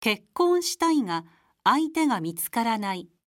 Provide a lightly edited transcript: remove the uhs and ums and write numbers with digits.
結婚したいが相手が見つからない。